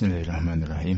Bismillahirrahmanirrahim.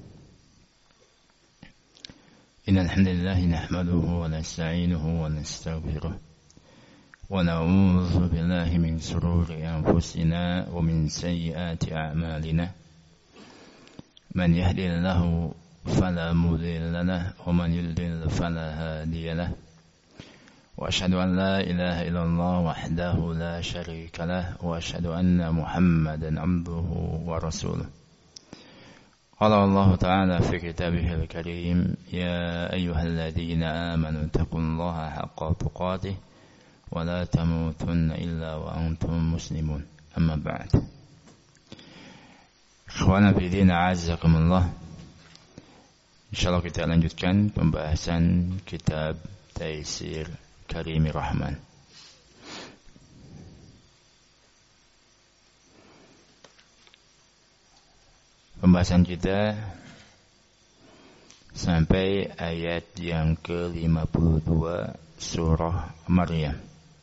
Innal hamdalillah nahmaduhu wa nasta'inuhu wa nastaghfiruh wa na'udzu billahi min shururi anfusina wa min sayyiati a'malina. Man yahdihillahu fala mudilla lahu wa man yudlil fala hadiya lahu. Wa asyhadu an la ilaha illallah wahdahu la syarika lahu wa asyhadu anna Muhammadan 'abduhu wa rasuluh. Qala Allah Ta'ala fi kitabihil karim, ya ayyuhalladzina amanu taqullaha haqqa tuqatih wa la tamutunna illa wa antum muslimun. Amma ba'd. Ikhwana fi din, a'azzakumullah. Insyaallah kita lanjutkan pembahasan kitab Taisir Karimir Rahman. Pembahasan kita sampai ayat yang ke-52 surah Maryam.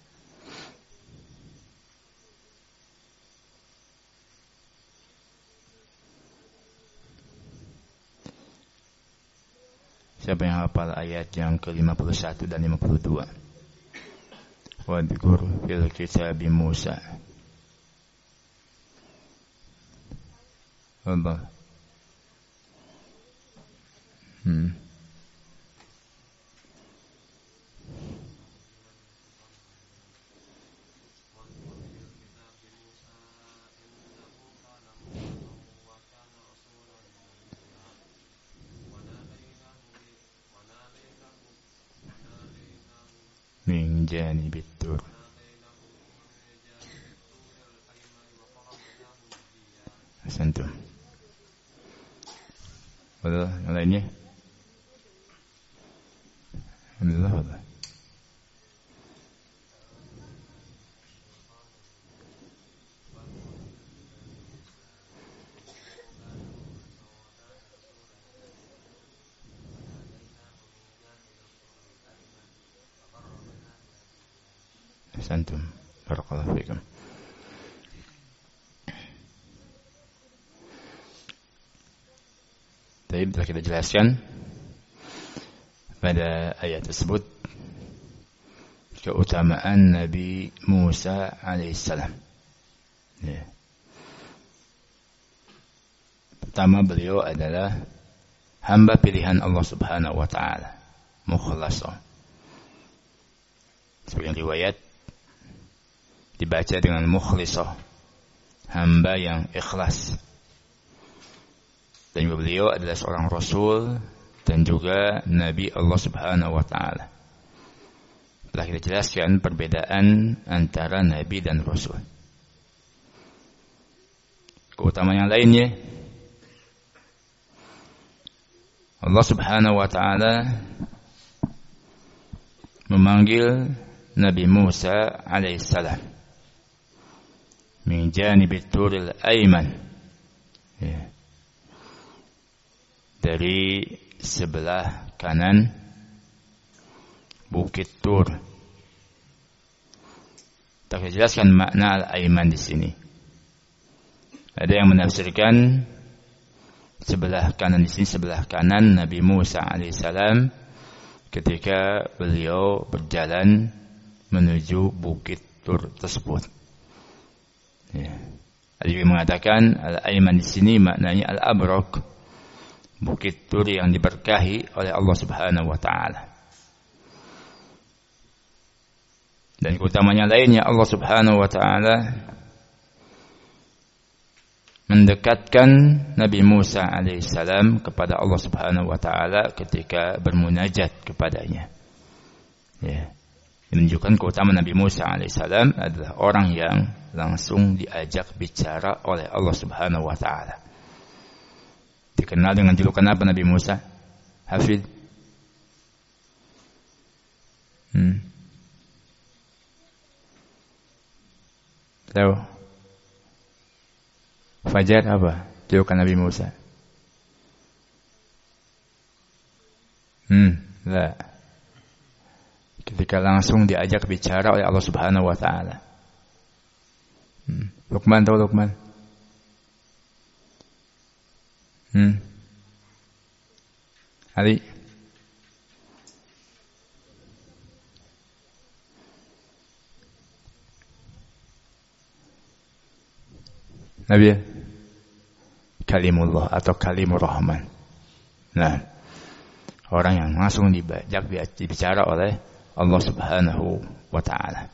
Siapa yang hafal ayat yang ke-51 dan 52? Wadhkur fil kitabi Musa. Allah. Min janibit tur. Asantum. Betul, yang lainnya? Alhamdulillah, betul. Asantum. Barakallahu fikum. Tadi telah kita jelaskan pada ayat tersebut keutamaan Nabi Musa alaihissalam. Ya. Pertama, beliau adalah hamba pilihan Allah Subhanahu wa taala, mukhlasa. Sebagian riwayat dibaca dengan mukhlisah, hamba yang ikhlas. Dan juga beliau adalah seorang Rasul dan juga Nabi Allah Subhanahu wa ta'ala. Telah kita jelaskan perbedaan antara Nabi dan Rasul. Keutamaan yang lainnya, Allah Subhanahu wa ta'ala memanggil Nabi Musa alaihissalam min janibit turil ayman, ya, dari sebelah kanan Bukit Tur. Tak jelaskan makna al-ayman di sini. Ada yang menafsirkan sebelah kanan di sini sebelah kanan Nabi Musa alaihissalam ketika beliau berjalan menuju Bukit Tur tersebut. Ya. Ada juga mengatakan al-ayman di sini maknanya al-abraq, Bukit Tur yang diberkahi oleh Allah Subhanahu wa ta'ala. Dan keutamanya lainnya, Allah Subhanahu wa ta'ala mendekatkan Nabi Musa alaihissalam kepada Allah Subhanahu wa ta'ala ketika bermunajat kepadanya. Ya. Menunjukkan keutamaan Nabi Musa alaihissalam adalah orang yang langsung diajak bicara oleh Allah Subhanahu wa ta'ala. Dikenal dengan julukan apa Nabi Musa? Hafid. Tahu? Fajar apa julukan Nabi Musa? La. Ketika langsung diajak bicara oleh Allah Subhanahu wa ta'ala. Luqman, tahu Luqman? Ali? Nabi kalimullah atau kalimur rahman. Nah, orang yang langsung dibicara oleh Allah Subhanahu wa taala.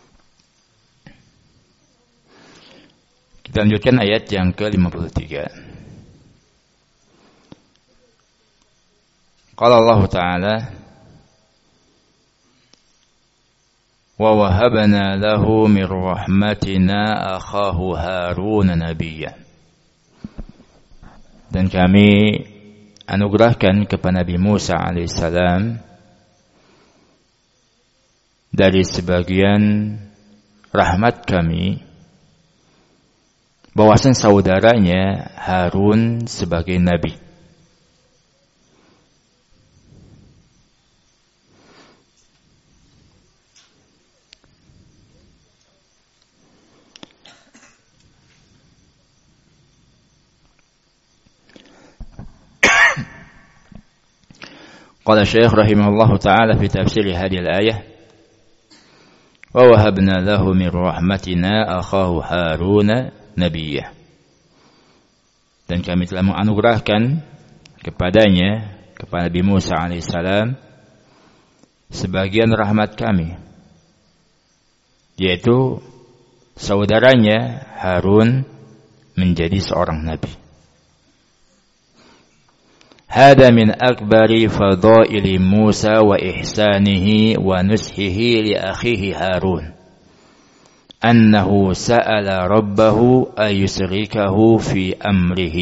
Kita lanjutkan ayat yang ke-53. Qala Allah taala wa wahabna lahu min rahmatina akhahu Harun nabiyya. Dan kami anugerahkan kepada Nabi Musa alaihissalam dari sebagian rahmat kami bahwasan saudaranya Harun sebagai nabi. قال الشيخ رحمه الله تعالى في تفسير هذه الآية ووهبنا له من رحمتنا أخاه هارون نبيا. Dan kami telah menganugerahkan kepadanya, kepada Nabi Musa alaihissalam, sebagian rahmat kami, yaitu saudaranya Harun menjadi seorang nabi. هذا من أكبر فضائل موسى وإحسانه ونصحه لأخيه هارون أنه سأل ربه أن يشركه في أمره.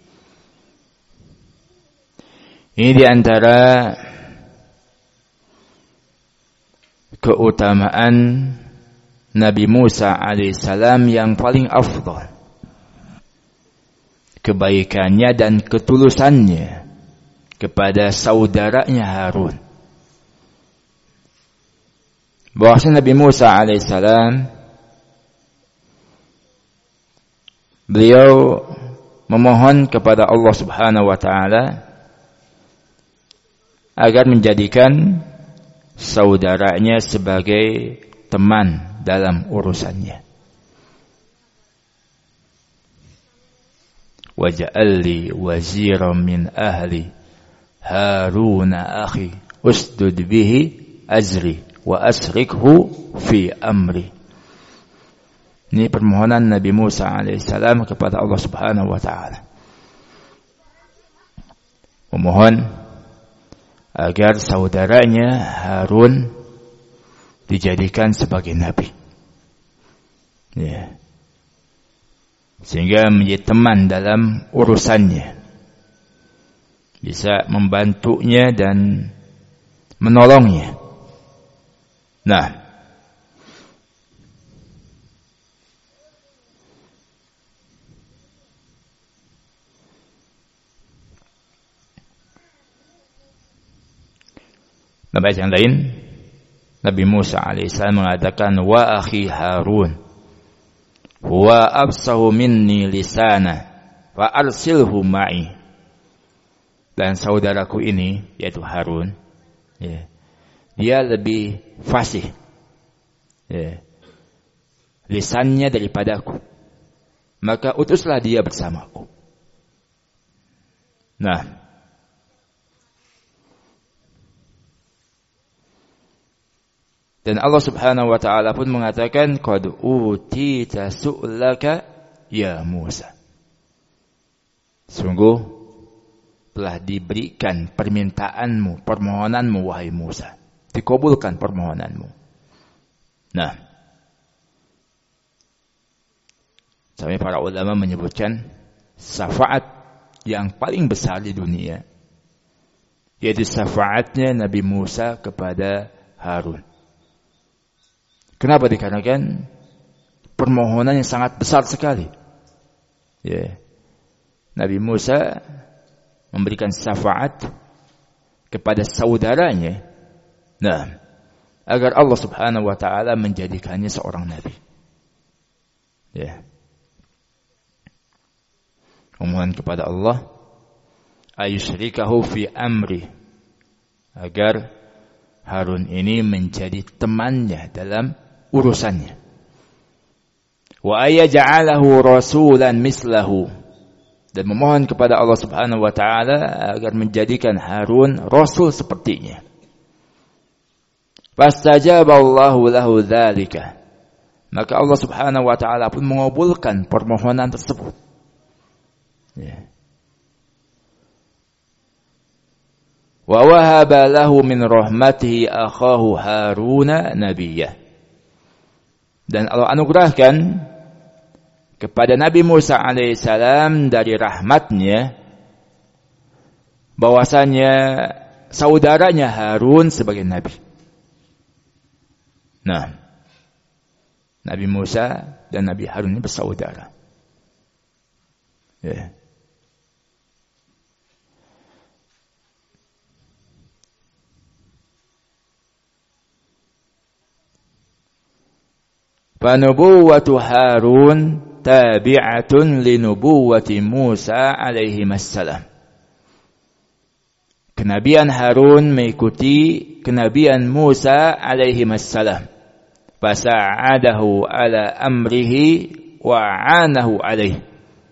Ini di antara keutamaan Nabi Musa alaihissalam yang paling afdal, kebaikannya dan ketulusannya kepada saudaranya Harun. Bahwasanya Nabi Musa alaihissalam beliau memohon kepada Allah Subhanahu wa taala agar menjadikan saudaranya sebagai teman dalam urusannya. Waj'al li waziran min ahli Harun akhi usdud bihi azri wa asrikhu fi amri. Ini permohonan Nabi Musa alaihissalam kepada Allah Subhanahu wa taala. Memohon agar saudaranya Harun dijadikan sebagai nabi. Ya. Sehingga menjadi teman dalam urusannya, bisa membantunya dan menolongnya. Nah, dalam ayat yang lain Nabi Musa alaihissalam mengatakan wa akhi Harun huwa absahu minni lisana fa arsilhu ma'i. Dan saudaraku ini, yaitu Harun, ya, dia lebih fasih, ya, lisannya daripadaku, maka utuslah dia bersamaku. Nah, dan Allah Subhanahu wa taala pun mengatakan qad utita su'laka ya Musa. Sungguh telah diberikan permintaanmu, permohonanmu wahai Musa. Dikabulkan permohonanmu. Nah, sampai para ulama menyebutkan syafaat yang paling besar di dunia, yaitu syafaatnya Nabi Musa kepada Harun. Kenapa? Dikarenakan permohonan yang sangat besar sekali. Ya. Nabi Musa memberikan syafaat kepada saudaranya, nah, agar Allah Subhanahu wa taala menjadikannya seorang nabi. Ya. Memohon kepada Allah ayusyrikahu fi amri, agar Harun ini menjadi temannya dalam urusannya. Wa ayaj'alahu rasulan mislahu, dan memohon kepada Allah Subhanahu wa taala agar menjadikan Harun rasul sepertinya. Fastajaballahu lahu dzalika, maka Allah Subhanahu wa taala pun mengabulkan permohonan tersebut. Ya. Wa wahaba lahu min rahmatihi akhahu Haruna nabiyyah, dan Allah anugerahkan kepada Nabi Musa alaihissalam dari rahmatnya bahwasanya saudaranya Harun sebagai nabi. Nah, Nabi Musa dan Nabi Harun ini bersaudara. Ya. Fanubuwatu Harun tabi'atun linubuwati Musa alaihi assalam. Kenabian Harun mengikuti kenabian Musa alaihi assalam. Fasa'adahu ala amrihi wa'anahu alaihi.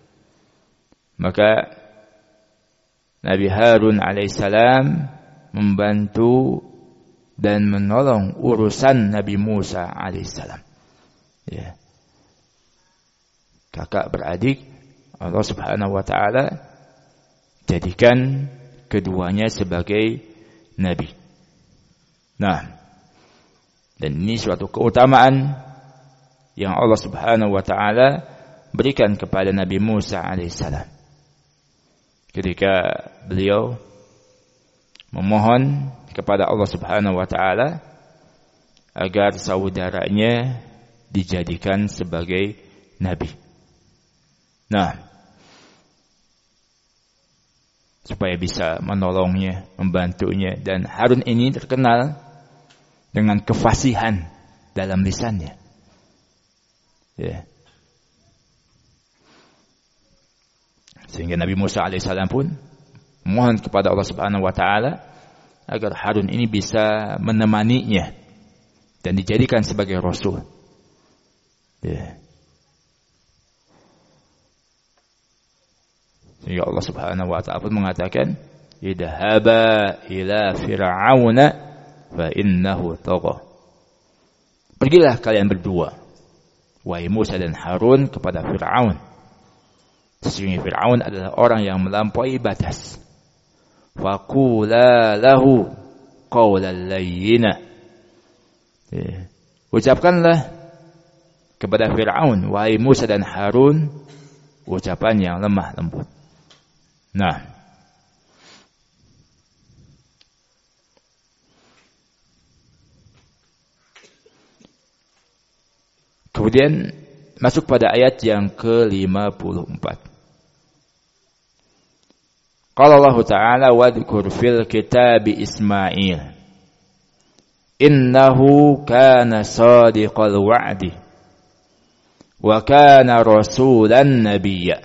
Maka Nabi Harun alaihissalam membantu dan menolong urusan Nabi Musa alaihissalam. Ya. Kakak beradik, Allah Subhanahu wa taala jadikan keduanya sebagai nabi. Nah, dan ini suatu keutamaan yang Allah Subhanahu wa taala berikan kepada Nabi Musa alaihissalam ketika beliau memohon kepada Allah Subhanahu wa taala agar saudaranya dijadikan sebagai nabi. Nah, supaya bisa menolongnya, membantunya, dan Harun ini terkenal dengan kefasihan dalam lisannya. Ya. Sehingga Nabi Musa alaihissalam pun mohon kepada Allah Subhanahu wa taala agar Harun ini bisa menemaninya dan dijadikan sebagai rasul. Ya. Sehingga Allah Subhanahu wa taala pun mengatakan, idhaba ila fir'auna fa innahu tagha. Pergilah kalian berdua, wahai Musa dan Harun, kepada Fir'aun. Sesungguhnya Fir'aun adalah orang yang melampaui batas. Faqula lahu qawlan layyina. Ucapkanlah kepada Fir'aun, wahai Musa dan Harun, ucapan yang lemah lembut. Nah, kemudian masuk pada ayat yang ke-54. Qala Allah Ta'ala wadhkur fil kitabi Ismail innahu kana sadiqal wa'di wa kana rasulan nabiyya.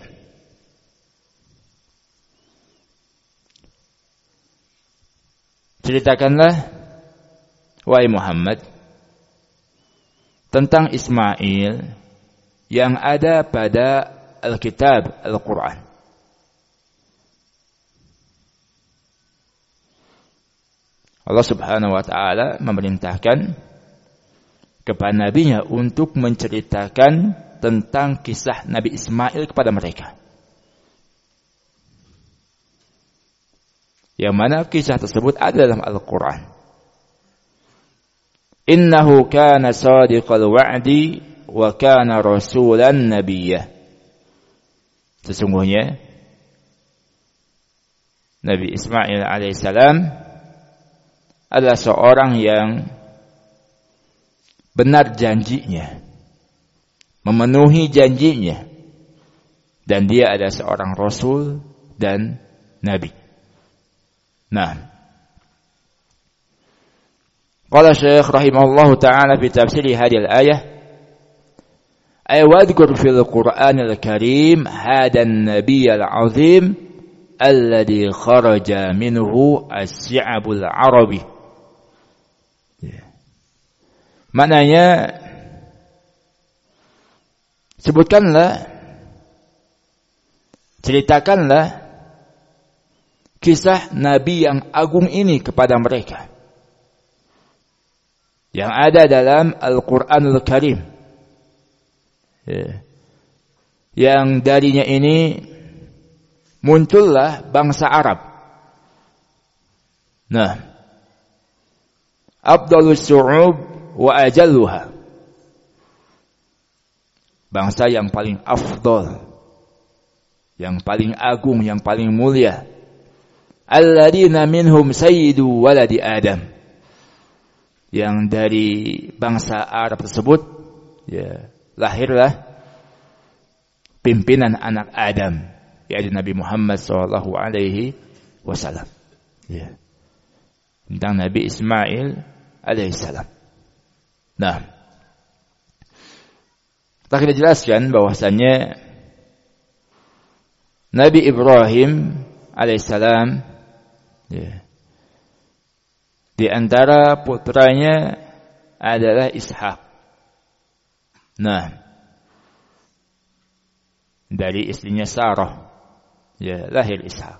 Ceritakanlah wahai Muhammad tentang Ismail yang ada pada Alkitab Al-Quran. Allah Subhanahu wa taala memerintahkan kepada nabinya untuk menceritakan tentang kisah Nabi Ismail kepada mereka. Yang mana kisah tersebut ada dalam Al-Quran. Innahu kana sadiqal wa'di wa kana rasulan nabiyyah. Sesungguhnya Nabi Ismail alaihissalam adalah seorang yang benar janjinya, memenuhi janjinya, dan dia adalah seorang rasul dan nabi. Nah, qala Syekh rahimahullahu ta'ala fi tafsir hadhihi al-ayah ay wadhkur fil Qur'anil Karim hadan nabiyyal azim alladhi kharaja minhu as-si'abul arabi. Maknanya, sebutkanlah, ceritakanlah kisah Nabi yang agung ini kepada mereka, yang ada dalam Al-Quranul Karim, yang darinya ini muncullah bangsa Arab. Nah, afdalus syu'ub wa ajalluha, bangsa yang paling afdal, yang paling agung, yang paling mulia. Alladzina minhum sayyidu waladi Adam, yang dari bangsa Arab tersebut lahirlah pimpinan anak Adam, yaitu Nabi Muhammad sallallahu alaihi wasallam. Tentang Nabi Ismail alaihi salam. Nah, telah kita jelaskan bahwasannya Nabi Ibrahim alaihissalam, di antara putranya adalah Ishak. Nah, dari istrinya Sarah, lahir Ishak.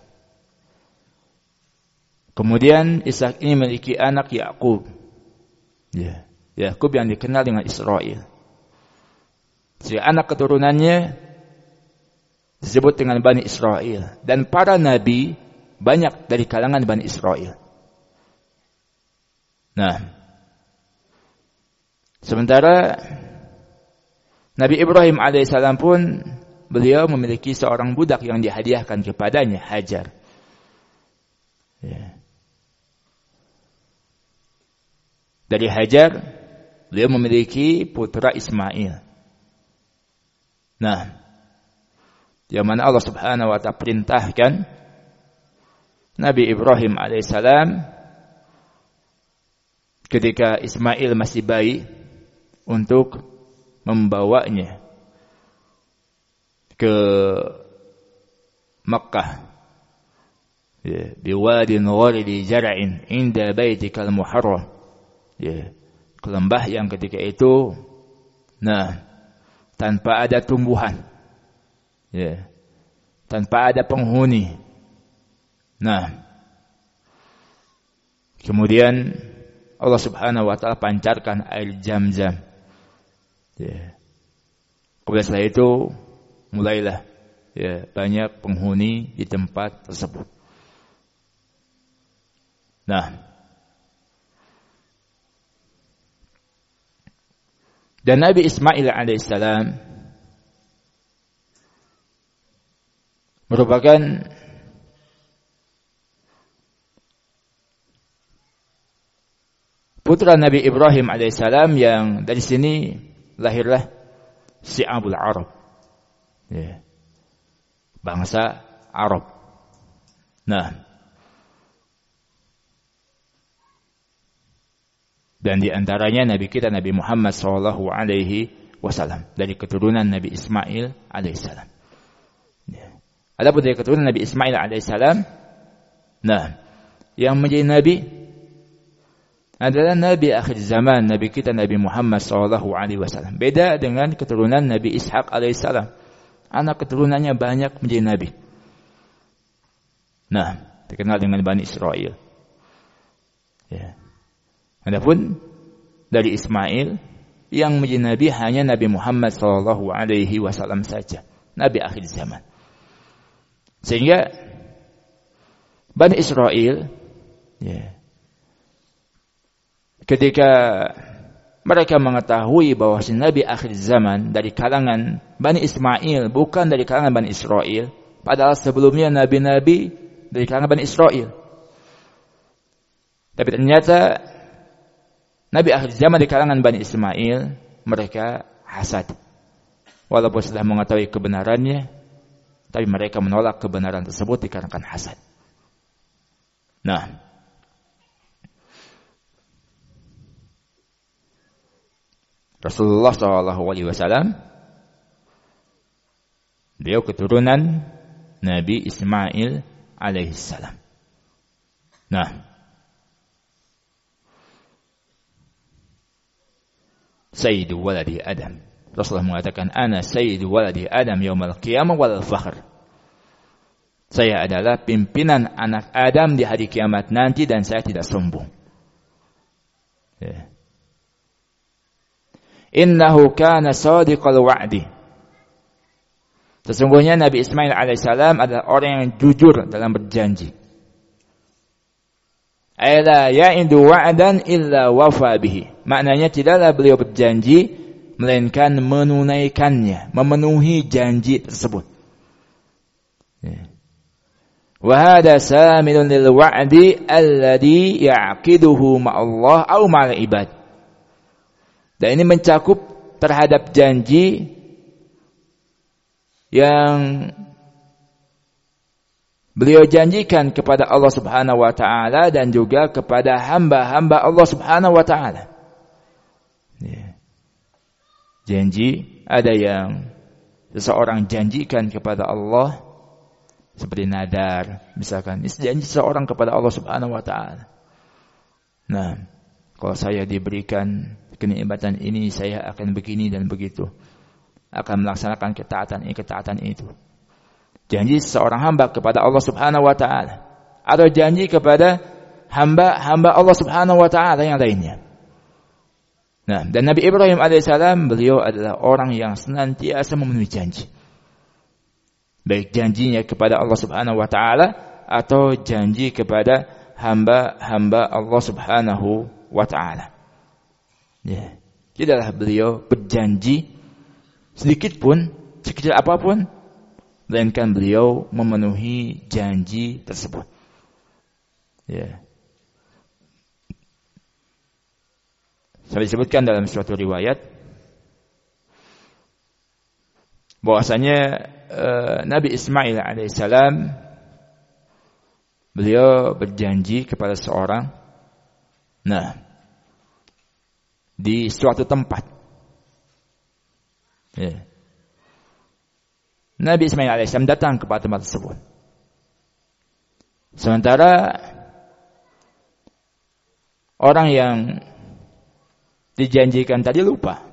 Kemudian Ishak ini memiliki anak Yakub. Yakub yang dikenal dengan Israel. Si anak keturunannya disebut dengan Bani Israel. Dan para nabi banyak dari kalangan Bani Israel. Nah, sementara Nabi Ibrahim alaihissalam pun beliau memiliki seorang budak yang dihadiahkan kepadanya, Hajar. Dari Hajar beliau memiliki putra Ismail. Nah, yang mana Allah Subhanahu wa ta'ala perintahkan Nabi Ibrahim alaihissalam ketika Ismail masih bayi untuk membawanya ke Makkah, biwadin gharidi jar'in inda baitikal muharram, ke lembah yang ketika itu tanpa ada tumbuhan, tanpa ada penghuni. Nah, kemudian Allah Subhanahu wa ta'ala pancarkan air Zam-Zam. Kemudian setelah itu mulailah banyak penghuni di tempat tersebut. Nah, dan Nabi Ismail alaihissalam merupakan putra Nabi Ibrahim alaihissalam, yang dari sini lahirlah Si'abul Arab, bangsa Arab. Nah, dan di antaranya Nabi kita Nabi Muhammad sallallahu alaihi wasallam dari keturunan Nabi Ismail alaihissalam. Adapun dari keturunan Nabi Ismail alaihissalam, yang menjadi nabi adalah Nabi akhir zaman, Nabi kita Nabi Muhammad sallallahu alaihi wasallam. Beda dengan keturunan Nabi Ishak alaihissalam. Anak keturunannya banyak menjadi nabi. Nah, dikenal dengan Bani Israel. Adapun dari Ismail yang menjadi nabi hanya Nabi Muhammad sallallahu alaihi wasallam saja, nabi akhir zaman. Sehingga Bani Israel ketika mereka mengetahui bahwa si Nabi akhir zaman dari kalangan Bani Ismail, bukan dari kalangan Bani Israel, padahal sebelumnya nabi-nabi dari kalangan Bani Israel. Tapi ternyata Nabi akhir zaman di kalangan Bani Ismail, mereka hasad. Walaupun sudah mengetahui kebenarannya, tapi mereka menolak kebenaran tersebut dikarenakan hasad. Nah, Rasulullah SAW, beliau keturunan Nabi Ismail alaihi salam. Nah, Sayyidu waladi Adam. Rasulullah mengatakan, ana sayyidu waladi Adam yaumal qiyamah wal fakhr. Saya adalah pimpinan anak Adam di hari kiamat nanti dan saya tidak sombong. Ya. Innahu kana sadiqal wa'di. Sesungguhnya Nabi Ismail alaihissalam adalah orang yang jujur dalam berjanji. Ala ya'idu wa'dan illa wafa bihi. Maknanya tidaklah beliau berjanji melainkan menunaikannya, memenuhi janji tersebut. Wa hada samilun lil wa'di alladhi ya'qiduhu ma'allah aw ma'al ibad. Dan ini mencakup terhadap janji yang beliau janjikan kepada Allah Subhanahu wa taala dan juga kepada hamba-hamba Allah Subhanahu wa taala. Janji ada yang seseorang janjikan kepada Allah seperti nadar, misalkan ini janji seseorang kepada Allah Subhanahu wa taala. Nah, kalau saya diberikan kenikmatan ini, saya akan begini dan begitu. Akan melaksanakan ketaatan itu. Janji seseorang hamba kepada Allah Subhanahu wa taala atau janji kepada hamba Allah Subhanahu wa taala yang lainnya. Nah, dan Nabi Ibrahim alaihissalam beliau adalah orang yang senantiasa memenuhi janji. Baik janjinya kepada Allah Subhanahu wa taala atau janji kepada hamba-hamba Allah Subhanahu wa taala. Ya. Tidaklah beliau berjanji sedikit pun, sekecil apapun, melainkan beliau memenuhi janji tersebut. Ya. Saya disebutkan dalam suatu riwayat bahwasanya Nabi Ismail alaihissalam beliau berjanji kepada seorang, nah, di suatu tempat. Ya. Nabi Ismail alaihissalam datang ke tempat tersebut. Sementara orang yang dijanjikan tadi lupa.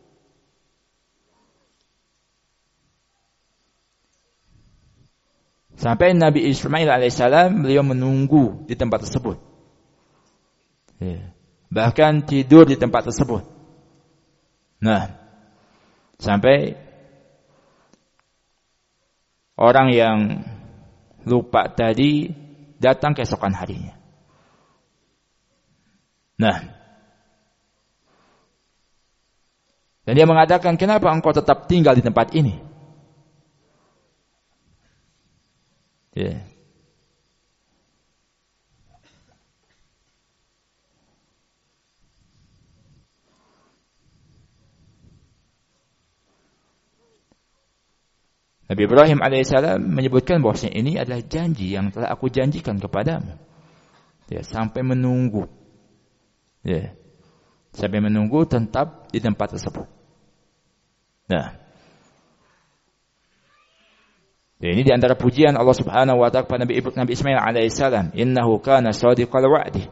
Sampai Nabi Ismail alaihissalam beliau menunggu di tempat tersebut. Ya. Bahkan tidur di tempat tersebut. Nah, sampai orang yang lupa tadi datang keesokan harinya. Nah, dan dia mengatakan, kenapa engkau tetap tinggal di tempat ini? Ya. Nabi Ibrahim alaihissalam menyebutkan bahwasanya ini adalah janji yang telah aku janjikan kepadamu. Ya, sampai menunggu. Ya. Sampai menunggu tetap di tempat tersebut. Nah, ini di antara pujian Allah Subhanahu wa taala kepada Nabi Ismail alaihissalam, innahu kana shadiqal wa'di.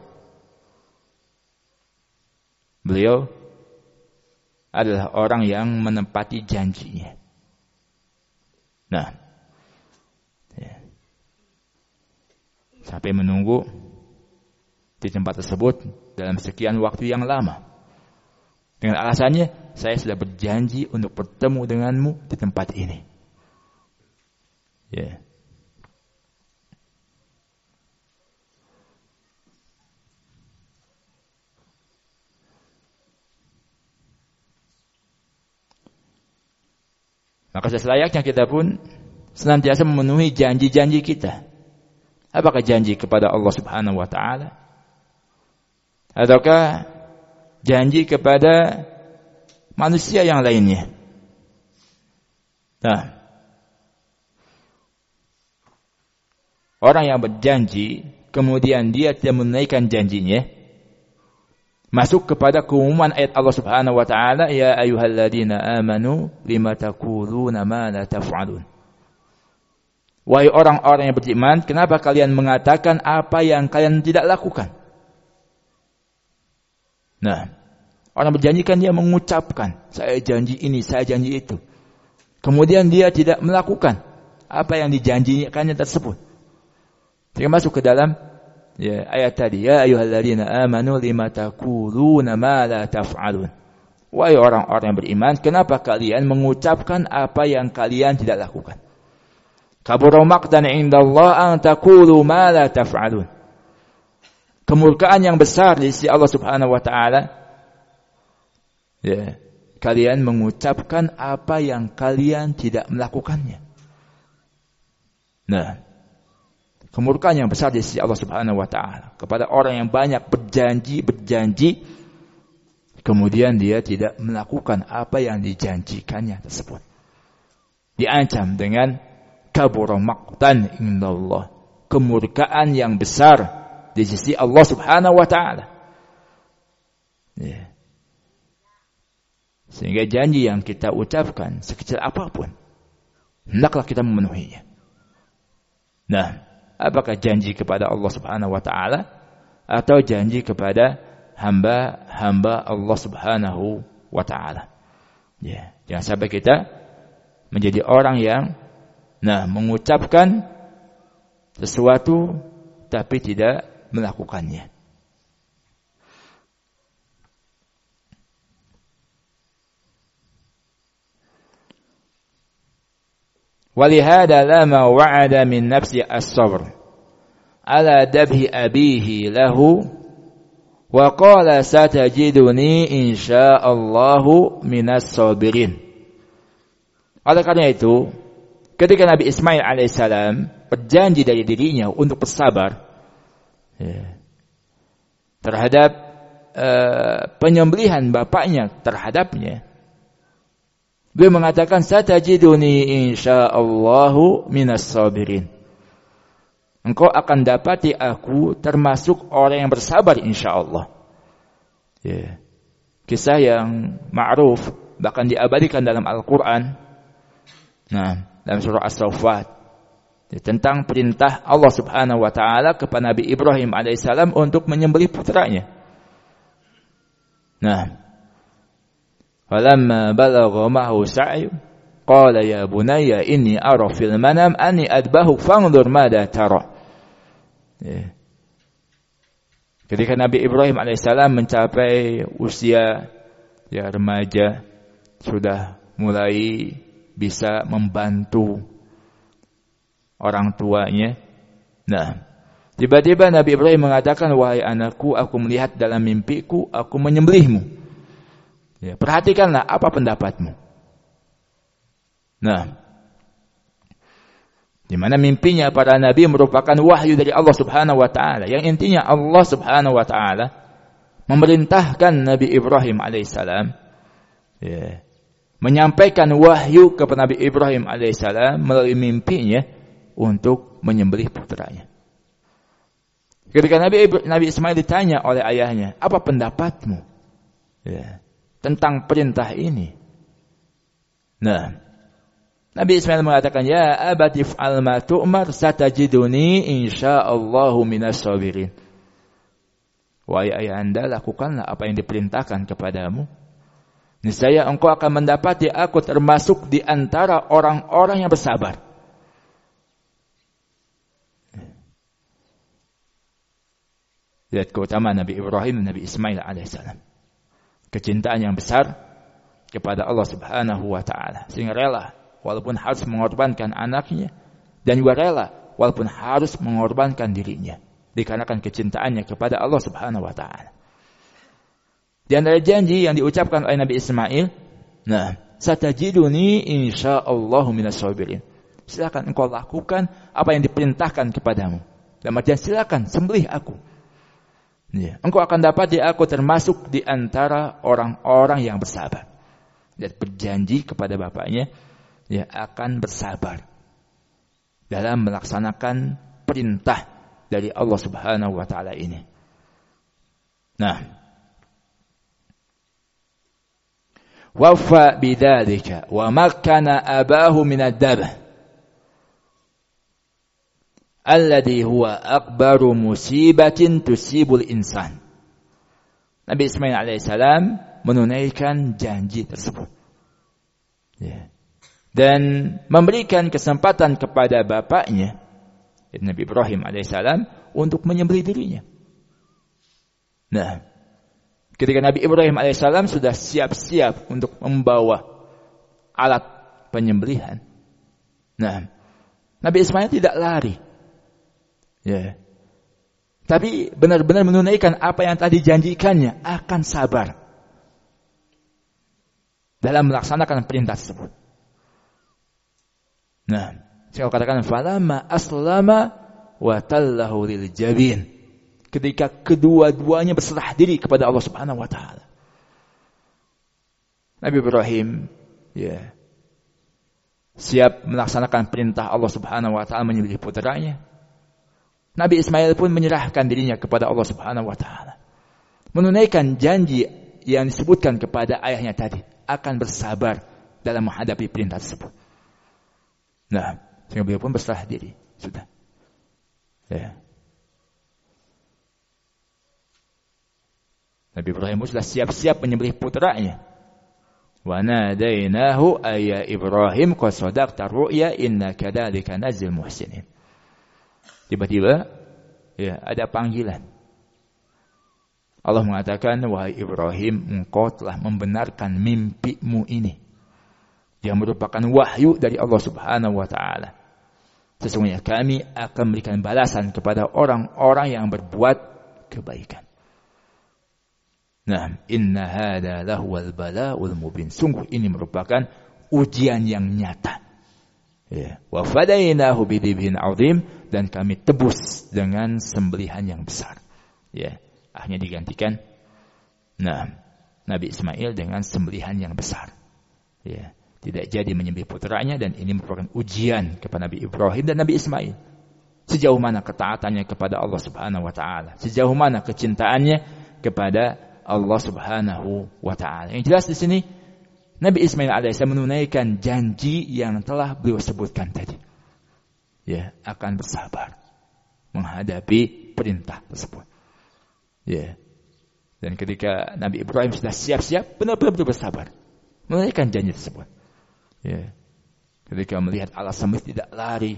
Beliau adalah orang yang menepati janjinya. Nah, ya. Sampai menunggu di tempat tersebut dalam sekian waktu yang lama. Dengan alasannya, saya sudah berjanji untuk bertemu denganmu di tempat ini. Ya. Maka selayaknya kita pun senantiasa memenuhi janji-janji kita. Apakah janji kepada Allah Subhanahu wa taala? Ataukah janji kepada manusia yang lainnya? Nah, orang yang berjanji kemudian dia tidak menunaikan janjinya, masuk kepada keumuman ayat Allah Subhanahu wa taala, ya ayyuhalladzina amanu lima taquluna ma la taf'alun. Wahai orang-orang yang beriman, kenapa kalian mengatakan apa yang kalian tidak lakukan? Nah, orang berjanji kan dia mengucapkan, saya janji ini, saya janji itu. Kemudian dia tidak melakukan apa yang dijanjikannya tersebut. Sehingga masuk ke dalam ayat tadi, ya ayyuhalladzina amanu lima taquluna ma la taf'alun. Wahai orang-orang yang beriman, kenapa kalian mengucapkan apa yang kalian tidak lakukan? Kabura maqtan 'indallah an taqulu ma la taf'alun. Kemurkaan yang besar di sisi Allah Subhanahu wa taala. Kalian mengucapkan apa yang kalian tidak melakukannya. Nah, kemurkaan yang besar di sisi Allah Subhanahu wa taala kepada orang yang banyak berjanji kemudian dia tidak melakukan apa yang dijanjikannya tersebut. Diancam dengan kabura maqtan indallah, kemurkaan yang besar di sisi Allah Subhanahu wa taala. Sehingga janji yang kita ucapkan sekecil apapun, hendaklah kita memenuhinya. Nah, apakah janji kepada Allah Subhanahu wa taala atau janji kepada hamba-hamba Allah Subhanahu wa taala? Jangan sampai kita menjadi orang yang mengucapkan sesuatu tapi tidak melakukannya. Walihada lama wa'ada min nafsi as-sabr ala dabhi abihi lahu wa qala satajiduni insyaallahu minas sabirin. Oleh karena itu, ketika Nabi Ismail alaihissalam berjanji dari dirinya untuk bersabar terhadap penyembelihan bapaknya terhadapnya, beliau mengatakan satajiduni insyaallahu minas sabirin. Engkau akan dapati aku termasuk orang yang bersabar insyaallah. Kisah yang ma'ruf bahkan diabadikan dalam Al-Qur'an. Dalam surah As-Saffat tentang perintah Allah Subhanahu wa taala kepada Nabi Ibrahim alaihissalam untuk menyembelih putranya. Falamma balagha ma'ahu sa'yu qala ya bunayya inni ara fil manam anni adbahuk fanzur madza tara. Ketika Nabi Ibrahim alaihissalam mencapai usia remaja, sudah mulai bisa membantu orang tuanya. Tiba-tiba Nabi Ibrahim mengatakan, wahai anakku, aku melihat dalam mimpiku, aku menyembelihmu. Perhatikanlah apa pendapatmu. Di mana mimpinya para nabi merupakan wahyu dari Allah Subhanahu wa taala, yang intinya Allah Subhanahu wa taala memerintahkan Nabi Ibrahim alaihissalam menyampaikan wahyu kepada Nabi Ibrahim alaihissalam melalui mimpinya untuk menyembelih putranya. Ketika Nabi Ismail ditanya oleh ayahnya, apa pendapatmu tentang perintah ini? Nabi Ismail mengatakan, ya abati fa'al ma tu'mar satajiduni insyaallahu minas sabirin. Wahai ayahanda, lakukanlah apa yang diperintahkan kepadamu. Niscaya engkau akan mendapati aku termasuk di antara orang-orang yang bersabar. Lihat keutamaan Nabi Ibrahim dan Nabi Ismail alaihissalam. Kecintaan yang besar kepada Allah Subhanahu wa taala, sehingga rela walaupun harus mengorbankan anaknya, dan juga rela walaupun harus mengorbankan dirinya dikarenakan kecintaannya kepada Allah Subhanahu wa taala. Di antara janji yang diucapkan oleh Nabi Ismail, satajiduni insyaallahu minas sabirin. Silakan engkau lakukan apa yang diperintahkan kepadamu. Dalam artian silakan sembelih aku. Engkau akan dapat aku termasuk di antara orang-orang yang bersabar. Dan berjanji kepada bapaknya, akan bersabar dalam melaksanakan perintah dari Allah Subhanahu wa taala ini. Wafa bidzalika wa makkana abahu min ad-dabh. alladhi huwa akbaru musibatin tusibul insan. Nabi Ismail alaihissalam menunaikan janji tersebut. Dan memberikan kesempatan kepada bapaknya, Nabi Ibrahim alaihissalam, untuk menyembelih dirinya. Nah, ketika Nabi Ibrahim alaihissalam sudah siap-siap untuk membawa alat penyembelihan, nah, Nabi Ismail tidak lari. Tapi benar-benar menunaikan apa yang telah dijanjikannya, akan sabar dalam melaksanakan perintah tersebut. Nah, saya katakan falamma aslama wa tallahu lil jabin. Ketika kedua-duanya berserah diri kepada Allah Subhanahu wa taala. Nabi Ibrahim siap melaksanakan perintah Allah Subhanahu wa taala menyembelih putranya. Nabi Ismail pun menyerahkan dirinya kepada Allah Subhanahu wa taala. Menunaikan janji yang disebutkan kepada ayahnya tadi, akan bersabar dalam menghadapi perintah tersebut. Nah, sehingga beliau pun berserah diri. Sudah. Nabi Ibrahim sudah siap-siap menyembelih putranya. Wa nadainahu ayya Ibrahim qad sadaqta ru'ya inna kadzalika najzil muhsinin. Tiba-tiba ada panggilan. Allah mengatakan, wahai Ibrahim, engkau telah membenarkan mimpimu ini, yang merupakan wahyu dari Allah Subhanahu wa taala. Sesungguhnya kami akan memberikan balasan kepada orang-orang yang berbuat kebaikan. Nah, inna hadza lahuwal bala'ul mubin. Sungguh ini merupakan ujian yang nyata. Wa fadainahu bidhibhin 'adzim, dan kami tebus dengan sembelihan yang besar. Akhirnya digantikan Nabi Ismail dengan sembelihan yang besar. Tidak jadi menyembelih putranya, dan ini merupakan ujian kepada Nabi Ibrahim dan Nabi Ismail. Sejauh mana ketaatannya kepada Allah Subhanahu wa taala, sejauh mana kecintaannya kepada Allah Subhanahu wa taala. Yang jelas di sini Nabi Ismail alaihissalam menunaikan janji yang telah beliau sebutkan tadi. Akan bersabar menghadapi perintah tersebut. Dan ketika Nabi Ibrahim sudah siap-siap, benar-benar bersabar menunaikan janji tersebut. Ketika melihat alat sembelih tidak lari.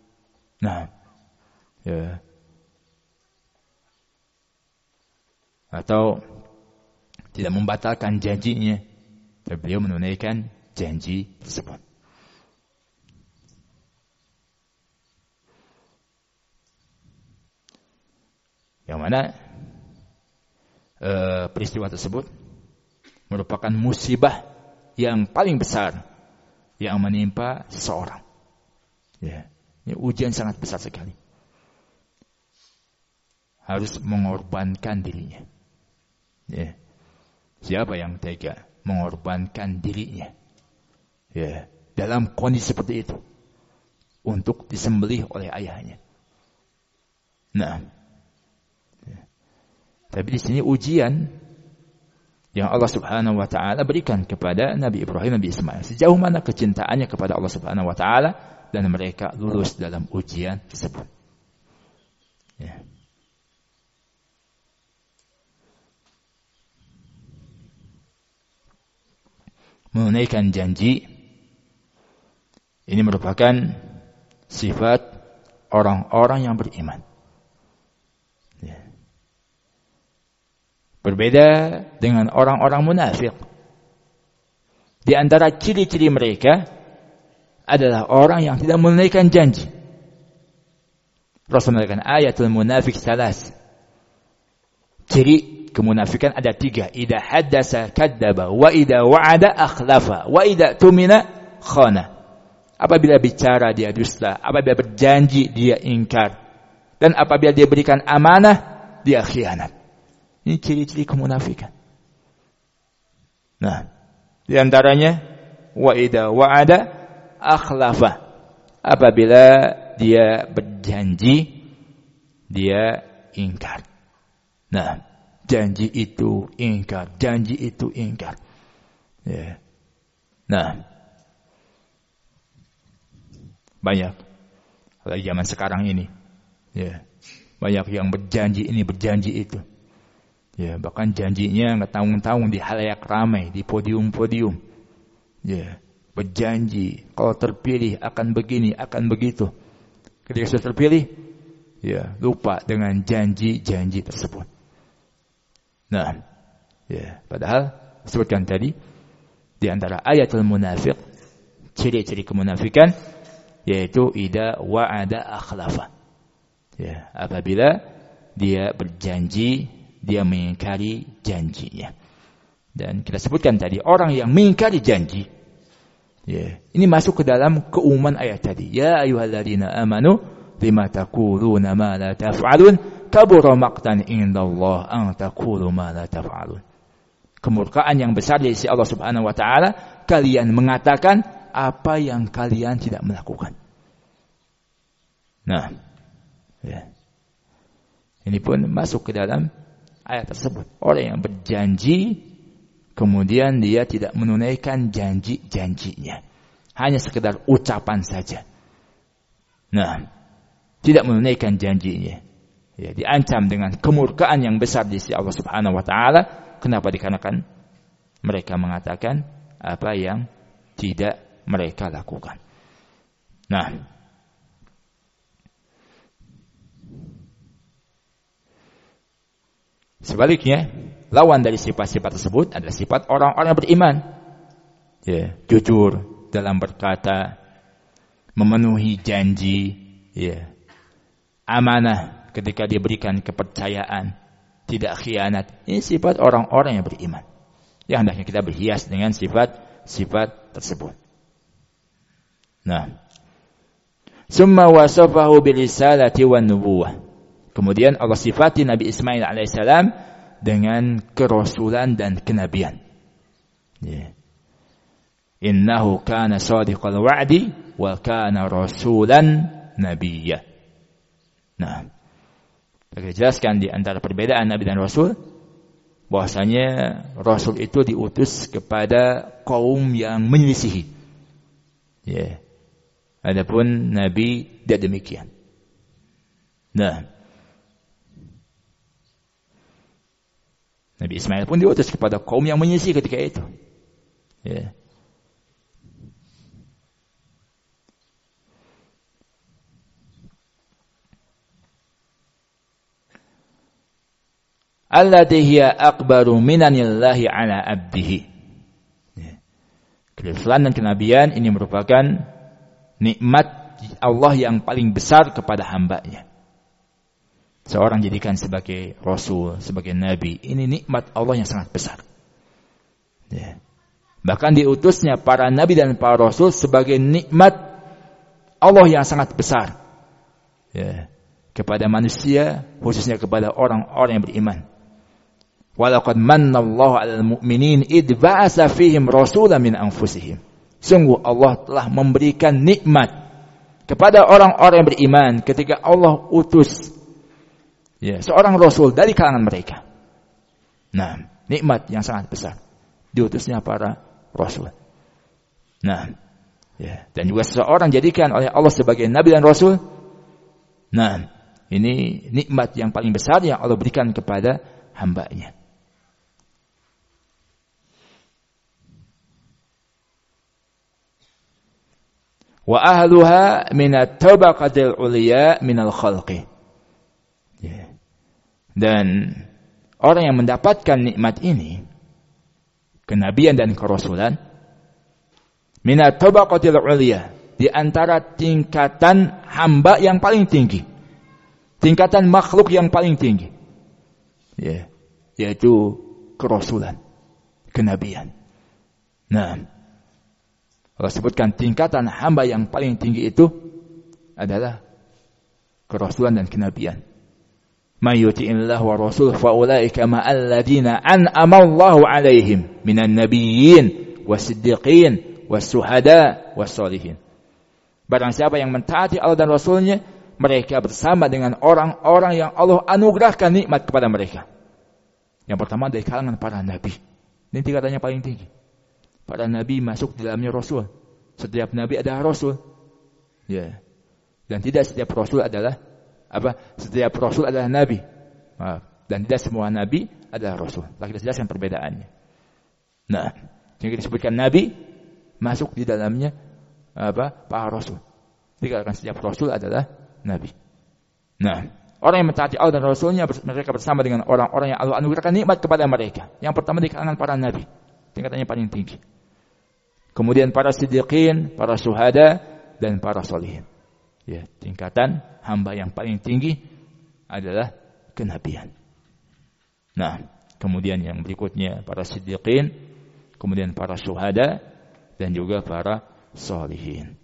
Atau tidak membatalkan janjinya, tapi beliau menunaikan janji tersebut. Yang mana peristiwa tersebut merupakan musibah yang paling besar yang menimpa seseorang. Ini ujian sangat besar sekali. Harus mengorbankan dirinya. Siapa yang tega mengorbankan dirinya? Dalam kondisi seperti itu, untuk disembelih oleh ayahnya. Tapi di sini ujian yang Allah Subhanahu wa taala berikan kepada Nabi Ibrahim, Nabi Ismail. Sejauh mana kecintaannya kepada Allah Subhanahu wa taala, dan mereka lulus dalam ujian tersebut. Menunaikan janji ini merupakan sifat orang-orang yang beriman. Berbeda dengan orang-orang munafik. Di antara ciri-ciri mereka adalah orang yang tidak menunaikan janji. Rasul mengatakan ayatul munafik salas. Ciri kemunafikan ada 3. Idza haddasa kadzdzaba, wa idza wa'ada akhlafa, wa idza tumina khana. Apabila bicara dia dusta, apabila berjanji dia ingkar, dan apabila dia berikan amanah dia khianat. Ini ciri-ciri kemunafikan. Di antaranya wa idza wa'ada akhlafa. Apabila dia berjanji dia ingkar. Janji itu ingkar, janji itu ingkar. Banyak lagi zaman sekarang ini Ya. Banyak yang berjanji ini, berjanji itu. Ya, bahkan janjinya ngetanggung-tanggung di halayak ramai, di podium-podium. Ya, berjanji kalau terpilih akan begini, akan begitu. Ketika sudah terpilih, ya, lupa dengan janji-janji tersebut. Nah, ya, padahal sebutkan tadi di antara ayatul munafiq, ciri-ciri kemunafikan yaitu idza wa'ada akhlafa. Ya, apabila dia berjanji, dia mengingkari janjinya. Dan kita sebutkan tadi orang yang mengingkari janji, ya, ini masuk ke dalam keumuman ayat tadi. Ya ayyuhalladzina amanu lima taquluna ma la taf'alun kabura maqtan indallah an taqulu ma la taf'alun. Kemurkaan yang besar dari sisi Allah Subhanahu wa taala, kalian mengatakan apa yang kalian tidak melakukan. Nah, ya. Ini pun masuk ke dalam ayat tersebut. Orang yang berjanji kemudian dia tidak menunaikan janji-janjinya. Hanya sekedar ucapan saja. Nah, tidak menunaikan janjinya. Ya, diancam dengan kemurkaan yang besar di sisi Allah Subhanahu wa taala. Kenapa? Dikarenakan mereka mengatakan apa yang tidak mereka lakukan. Nah, sebaliknya, lawan dari sifat-sifat tersebut adalah sifat orang-orang beriman. Ya, jujur dalam berkata, memenuhi janji, ya, amanah ketika diberikan kepercayaan, tidak khianat. Ini sifat orang-orang yang beriman. Yang hendaknya kita berhias dengan sifat-sifat tersebut. Nah, summa wasafahu bilisalati wan nubuwah. Kemudian Allah sifati Nabi Ismail alaihissalam dengan kerasulan dan kenabian. Yeah. Innahu kana shadiqal wa'di wa kana rasulan nabiyya. Nah, kita jelaskan di antara perbedaan Nabi dan Rasul, bahwasanya Rasul itu diutus kepada kaum yang menyelisihi. Ya. Adapun Nabi tidak demikian. Nah, Nabi Ismail pun diutus kepada kaum yang menyelisihi ketika itu. Ya. Allati hiya akbaru minanillahi ala abdihi. Kerasulan dan kenabian ini merupakan nikmat Allah yang paling besar kepada hambanya. Seorang jadikan sebagai rasul, sebagai nabi, ini nikmat Allah yang sangat besar. Bahkan diutusnya para nabi dan para rasul sebagai nikmat Allah yang sangat besar kepada manusia, khususnya kepada orang-orang yang beriman. Walaqad mannallahu 'alal mu'minin id ba'atsa fihim rasulan min anfusihim. Sungguh Allah telah memberikan nikmat kepada orang-orang yang beriman ketika Allah utus seorang rasul dari kalangan mereka. Nah, nikmat yang sangat besar diutusnya para rasul. Nah, dan juga seseorang jadikan oleh Allah sebagai nabi dan rasul. Nah, ini nikmat yang paling besar yang Allah berikan kepada hambanya. Wa ahluha minat tabaqatil uliya minal khalqi. Dan orang yang mendapatkan nikmat ini, kenabian dan kerasulan, minat tabaqatil uliya, di antara tingkatan hamba yang paling tinggi, tingkatan makhluk yang paling tinggi, yaitu kerasulan, kenabian. Nah, Allah sebutkan tingkatan hamba yang paling tinggi itu adalah kerasulan dan kenabian. May yuti'illahu wa rasul fa ulaika ma'al ladina an'ama Allahu 'alaihim minan nabiyyin wasiddiqin wasuhada wassalihin. Barang siapa yang mentaati Allah dan Rasulnya, mereka bersama dengan orang-orang yang Allah anugerahkan nikmat kepada mereka. Yang pertama dari kalangan para nabi. Ini tingkatannya paling tinggi. Para nabi masuk di dalamnya rasul. Setiap nabi adalah rasul. Dan tidak setiap rasul adalah Setiap rasul adalah nabi. Dan tidak semua nabi adalah rasul. Telah kita jelaskan perbedaannya. Nah, yang disebutkan nabi masuk di dalamnya para rasul. Dikatakan setiap rasul adalah nabi. Nah, orang yang mentaati Allah dan Rasulnya, mereka bersama dengan orang-orang yang Allah anugerahkan nikmat kepada mereka. Yang pertama di kalangan para nabi, tingkatannya paling tinggi. Kemudian para siddiqin, para syuhada, dan para sholihin. Ya, tingkatan hamba yang paling tinggi adalah kenabian. Nah, kemudian yang berikutnya para siddiqin, kemudian para syuhada, dan juga para sholihin.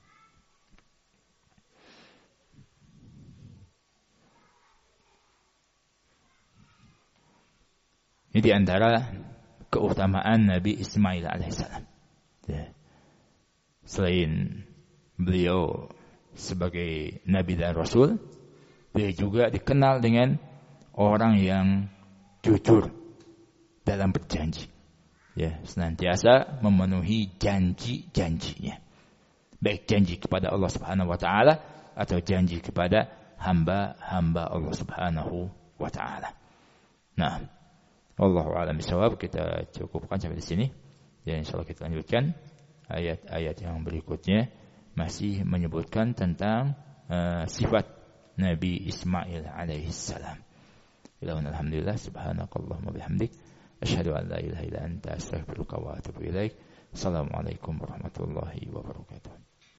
Ini di antara keutamaan Nabi Ismail alaihissalam. Ya. Selain beliau sebagai Nabi dan Rasul, beliau juga dikenal dengan orang yang jujur dalam berjanji. Ya, senantiasa memenuhi janji-janjinya. Baik janji kepada Allah Subhanahu wa taala atau janji kepada hamba-hamba Allah Subhanahu wa taala. Nah, wallahu a'lam bishawab, kita cukupkan sampai di sini. Dan insyaallah kita lanjutkan ayat-ayat yang berikutnya masih menyebutkan tentang sifat Nabi Ismail alaihi salam. Alhamdulillah, subhanakallahumma bihamdik, asyhadu an la ilaha illa anta, astaghfiruka wa atubu ilaik. Assalamualaikum warahmatullahi wabarakatuh.